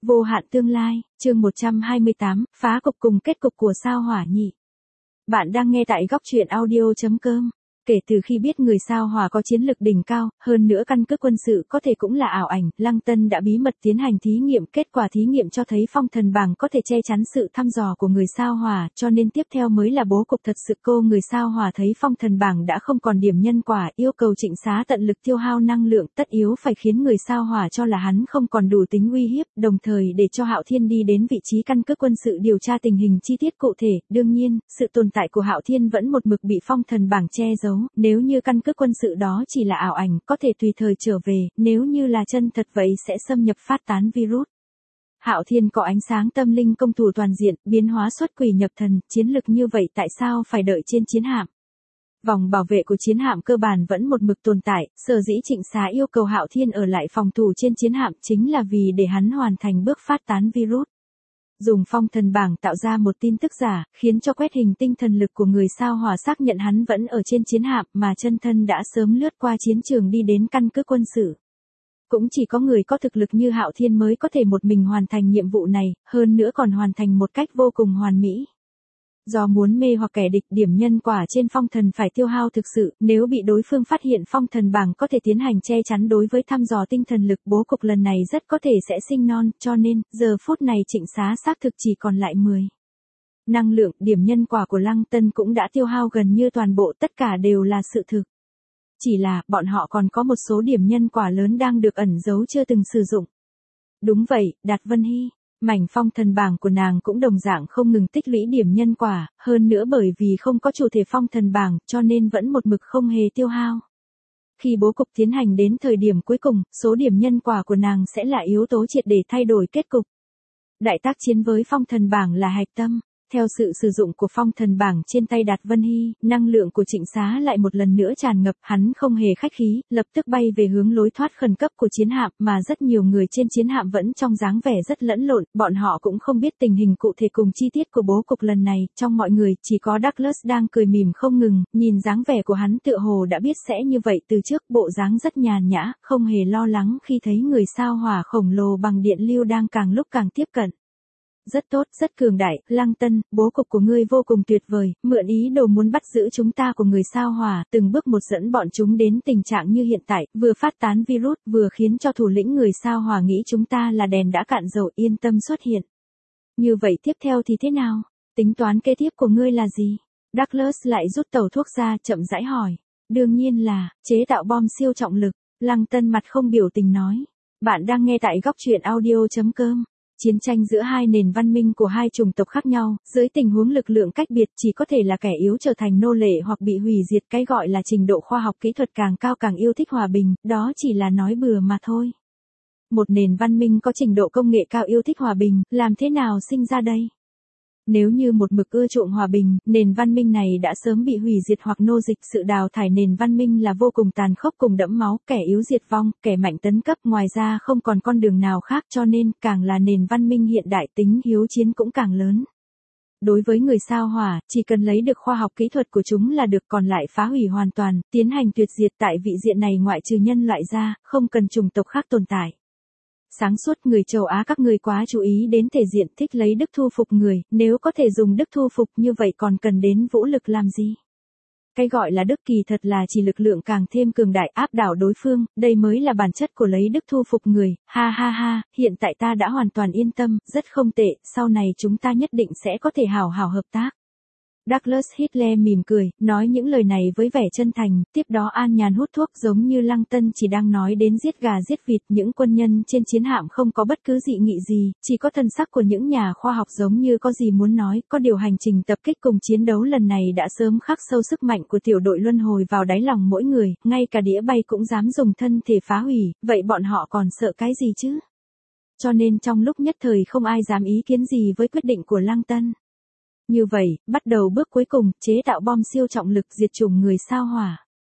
Vô hạn tương lai, chương 128, phá cục cùng kết cục của sao Hỏa nhị. Bạn đang nghe tại góc truyện audio.com. Kể từ khi biết người sao Hỏa có chiến lực đỉnh cao, hơn nữa căn cứ quân sự có thể cũng là ảo ảnh, Lăng Tân đã bí mật tiến hành thí nghiệm, kết quả thí nghiệm cho thấy phong thần bảng có thể che chắn sự thăm dò của người sao Hỏa, cho nên tiếp theo mới là bố cục thật sự. Người sao Hỏa thấy phong thần bảng đã không còn điểm nhân quả, yêu cầu Trịnh Xá tận lực tiêu hao năng lượng, tất yếu phải khiến người sao Hỏa cho là hắn không còn đủ tính uy hiếp, đồng thời để cho Hạo Thiên đi đến vị trí căn cứ quân sự điều tra tình hình chi tiết cụ thể. Đương nhiên, sự tồn tại của Hạo Thiên vẫn một mực bị phong thần bảng che giấu, nếu như căn cứ quân sự đó chỉ là ảo ảnh, có thể tùy thời trở về, nếu như là chân thật vậy sẽ xâm nhập phát tán virus. Hạo Thiên có ánh sáng tâm linh công thủ toàn diện, biến hóa xuất quỷ nhập thần, chiến lực như vậy tại sao phải đợi trên chiến hạm? Vòng bảo vệ của chiến hạm cơ bản vẫn một mực tồn tại, sở dĩ Trịnh Xá yêu cầu Hạo Thiên ở lại phòng thủ trên chiến hạm chính là vì để hắn hoàn thành bước phát tán virus. Dùng phong thần bảng tạo ra một tin tức giả, khiến cho quét hình tinh thần lực của người sao Hỏa xác nhận hắn vẫn ở trên chiến hạm mà chân thân đã sớm lướt qua chiến trường đi đến căn cứ quân sự. Cũng chỉ có người có thực lực như Hạo Thiên mới có thể một mình hoàn thành nhiệm vụ này, hơn nữa còn hoàn thành một cách vô cùng hoàn mỹ. Do muốn mê hoặc kẻ địch, điểm nhân quả trên phong thần phải tiêu hao thực sự, nếu bị đối phương phát hiện phong thần bảng có thể tiến hành che chắn đối với thăm dò tinh thần lực, bố cục lần này rất có thể sẽ sinh non, cho nên, giờ phút này Trịnh Xá xác thực chỉ còn lại 10. Năng lượng, điểm nhân quả của Lăng Tân cũng đã tiêu hao gần như toàn bộ, tất cả đều là sự thực. Chỉ là, bọn họ còn có một số điểm nhân quả lớn đang được ẩn giấu chưa từng sử dụng. Đúng vậy, Đạt Vân Hy. Mảnh phong thần bảng của nàng cũng đồng dạng không ngừng tích lũy điểm nhân quả, hơn nữa bởi vì không có chủ thể phong thần bảng, cho nên vẫn một mực không hề tiêu hao. Khi bố cục tiến hành đến thời điểm cuối cùng, số điểm nhân quả của nàng sẽ là yếu tố triệt để thay đổi kết cục. Đại tác chiến với phong thần bảng là hạch tâm. Theo sự sử dụng của phong thần bảng trên tay Đạt Vân Hy, năng lượng của Trịnh Xá lại một lần nữa tràn ngập, hắn không hề khách khí, lập tức bay về hướng lối thoát khẩn cấp của chiến hạm, mà rất nhiều người trên chiến hạm vẫn trong dáng vẻ rất lẫn lộn, bọn họ cũng không biết tình hình cụ thể cùng chi tiết của bố cục lần này, trong mọi người, chỉ có Douglas đang cười mỉm không ngừng, nhìn dáng vẻ của hắn tựa hồ đã biết sẽ như vậy từ trước, bộ dáng rất nhàn nhã, không hề lo lắng khi thấy người sao Hỏa khổng lồ bằng điện lưu đang càng lúc càng tiếp cận. Rất tốt, rất cường đại, Lăng Tân, bố cục của ngươi vô cùng tuyệt vời, mượn ý đồ muốn bắt giữ chúng ta của người sao Hỏa, từng bước một dẫn bọn chúng đến tình trạng như hiện tại, vừa phát tán virus, vừa khiến cho thủ lĩnh người sao Hỏa nghĩ chúng ta là đèn đã cạn dầu, yên tâm xuất hiện. Như vậy tiếp theo thì thế nào? Tính toán kế tiếp của ngươi là gì? Douglas lại rút tẩu thuốc ra, chậm rãi hỏi. Đương nhiên là, chế tạo bom siêu trọng lực, Lăng Tân mặt không biểu tình nói. Bạn đang nghe tại góc truyện audio.com. Chiến tranh giữa hai nền văn minh của hai chủng tộc khác nhau, dưới tình huống lực lượng cách biệt chỉ có thể là kẻ yếu trở thành nô lệ hoặc bị hủy diệt, cái gọi là trình độ khoa học kỹ thuật càng cao càng yêu thích hòa bình, đó chỉ là nói bừa mà thôi. Một nền văn minh có trình độ công nghệ cao yêu thích hòa bình, làm thế nào sinh ra đây? Nếu như một mực ưa chuộng hòa bình, nền văn minh này đã sớm bị hủy diệt hoặc nô dịch. Sự đào thải nền văn minh là vô cùng tàn khốc cùng đẫm máu, kẻ yếu diệt vong, kẻ mạnh tấn cấp, ngoài ra không còn con đường nào khác, cho nên càng là nền văn minh hiện đại tính hiếu chiến cũng càng lớn. Đối với người sao Hỏa, chỉ cần lấy được khoa học kỹ thuật của chúng là được, còn lại phá hủy hoàn toàn, tiến hành tuyệt diệt. Tại vị diện này ngoại trừ nhân loại ra, không cần chủng tộc khác tồn tại. Sáng suốt người châu Á các ngươi quá chú ý đến thể diện, thích lấy đức thu phục người, nếu có thể dùng đức thu phục như vậy còn cần đến vũ lực làm gì? Cái gọi là đức kỳ thật là chỉ lực lượng càng thêm cường đại áp đảo đối phương, đây mới là bản chất của lấy đức thu phục người, ha ha ha, hiện tại ta đã hoàn toàn yên tâm, rất không tệ, sau này chúng ta nhất định sẽ có thể hảo hảo hợp tác. Douglas Hitler mỉm cười, nói những lời này với vẻ chân thành, tiếp đó an nhàn hút thuốc giống như Lăng Tân chỉ đang nói đến giết gà giết vịt, những quân nhân trên chiến hạm không có bất cứ dị nghị gì, chỉ có thân sắc của những nhà khoa học giống như có gì muốn nói, có điều hành trình tập kích cùng chiến đấu lần này đã sớm khắc sâu sức mạnh của tiểu đội luân hồi vào đáy lòng mỗi người, ngay cả đĩa bay cũng dám dùng thân thể phá hủy, vậy bọn họ còn sợ cái gì chứ? Cho nên trong lúc nhất thời không ai dám ý kiến gì với quyết định của Lăng Tân. Như vậy, bắt đầu bước cuối cùng, chế tạo bom siêu trọng lực diệt chủng người sao Hỏa.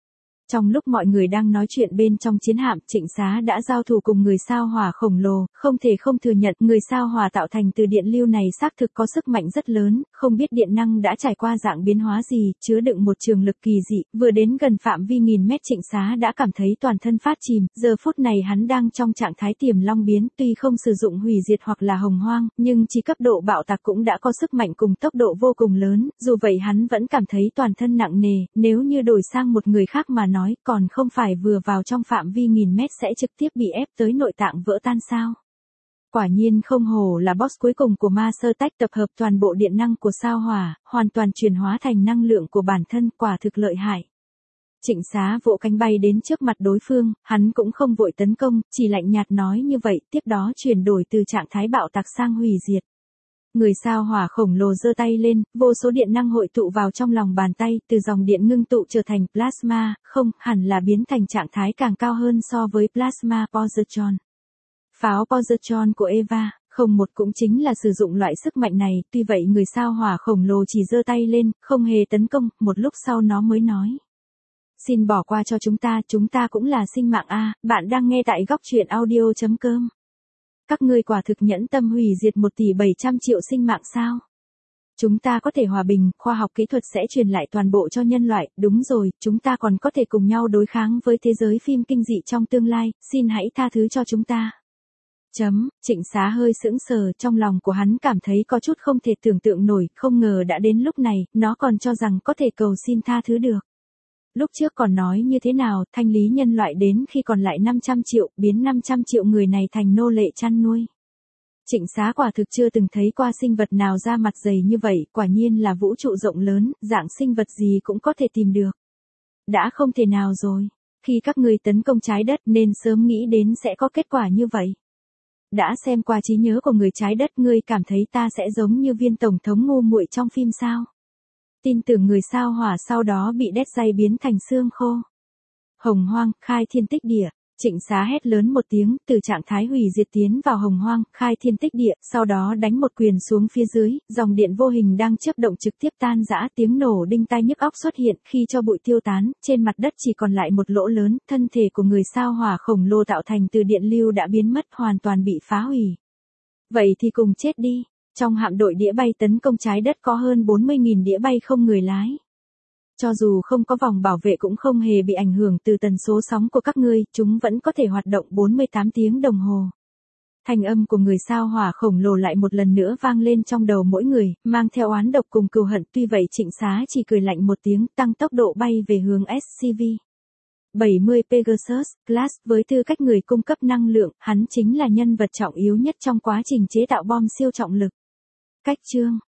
Trong lúc mọi người đang nói chuyện bên trong chiến hạm, Trịnh Xá đã giao thủ cùng người sao hỏa khổng lồ, không thể không thừa nhận, người sao hỏa tạo thành từ điện lưu này xác thực có sức mạnh rất lớn, không biết điện năng đã trải qua dạng biến hóa gì, chứa đựng một trường lực kỳ dị, vừa đến gần phạm vi nghìn mét Trịnh Xá đã cảm thấy toàn thân phát chìm, giờ phút này hắn đang trong trạng thái tiềm long biến, tuy không sử dụng hủy diệt hoặc là hồng hoang, nhưng chỉ cấp độ bạo tạc cũng đã có sức mạnh cùng tốc độ vô cùng lớn, dù vậy hắn vẫn cảm thấy toàn thân nặng nề, nếu như đổi sang một người khác mà nói, còn không phải vừa vào trong phạm vi nghìn mét sẽ trực tiếp bị ép tới nội tạng vỡ tan sao. Quả nhiên không hổ là boss cuối cùng của ma sơ tách, tập hợp toàn bộ điện năng của sao hỏa, hoàn toàn chuyển hóa thành năng lượng của bản thân, quả thực lợi hại. Trịnh Xá vỗ cánh bay đến trước mặt đối phương, hắn cũng không vội tấn công, chỉ lạnh nhạt nói như vậy, tiếp đó chuyển đổi từ trạng thái bạo tạc sang hủy diệt. Người sao hỏa khổng lồ giơ tay lên, vô số điện năng hội tụ vào trong lòng bàn tay, từ dòng điện ngưng tụ trở thành plasma, không, hẳn là biến thành trạng thái càng cao hơn so với plasma positron. Pháo positron của Eva, không một cũng chính là sử dụng loại sức mạnh này, tuy vậy người sao hỏa khổng lồ chỉ giơ tay lên, không hề tấn công, một lúc sau nó mới nói. Xin bỏ qua cho chúng ta cũng là sinh mạng a, bạn đang nghe tại góc truyện audio.com. Các ngươi quả thực nhẫn tâm hủy diệt 1 tỷ 700 triệu sinh mạng sao? Chúng ta có thể hòa bình, khoa học kỹ thuật sẽ truyền lại toàn bộ cho nhân loại, đúng rồi, chúng ta còn có thể cùng nhau đối kháng với thế giới phim kinh dị trong tương lai, xin hãy tha thứ cho chúng ta. Trịnh Xá hơi sững sờ, trong lòng của hắn cảm thấy có chút không thể tưởng tượng nổi, không ngờ đã đến lúc này, nó còn cho rằng có thể cầu xin tha thứ được. Lúc trước còn nói như thế nào, thanh lý nhân loại đến khi còn lại 500 triệu, biến 500 triệu người này thành nô lệ chăn nuôi. Trịnh Xá quả thực chưa từng thấy qua sinh vật nào ra mặt dày như vậy, quả nhiên là vũ trụ rộng lớn, dạng sinh vật gì cũng có thể tìm được. Đã không thể nào rồi, khi các ngươi tấn công trái đất nên sớm nghĩ đến sẽ có kết quả như vậy. Đã xem qua trí nhớ của người trái đất, ngươi cảm thấy ta sẽ giống như viên tổng thống ngu muội trong phim sao? Tin tưởng người sao hỏa sau đó bị đét day biến thành xương khô. Hồng hoang, khai thiên tích địa. Trịnh Xá hét lớn một tiếng, từ trạng thái hủy diệt tiến vào hồng hoang, khai thiên tích địa, sau đó đánh một quyền xuống phía dưới, dòng điện vô hình đang chớp động trực tiếp tan rã, tiếng nổ đinh tai nhức óc xuất hiện, khi cho bụi tiêu tán, trên mặt đất chỉ còn lại một lỗ lớn, thân thể của người sao hỏa khổng lồ tạo thành từ điện lưu đã biến mất, hoàn toàn bị phá hủy. Vậy thì cùng chết đi. Trong hạm đội đĩa bay tấn công trái đất có hơn 40.000 đĩa bay không người lái. Cho dù không có vòng bảo vệ cũng không hề bị ảnh hưởng từ tần số sóng của các ngươi, chúng vẫn có thể hoạt động 48 tiếng đồng hồ. Thanh âm của người sao hỏa khổng lồ lại một lần nữa vang lên trong đầu mỗi người, mang theo oán độc cùng cừu hận, tuy vậy Trịnh Xá chỉ cười lạnh một tiếng, tăng tốc độ bay về hướng SCV. 70 Pegasus Class, với tư cách người cung cấp năng lượng, hắn chính là nhân vật trọng yếu nhất trong quá trình chế tạo bom siêu trọng lực. Cách chương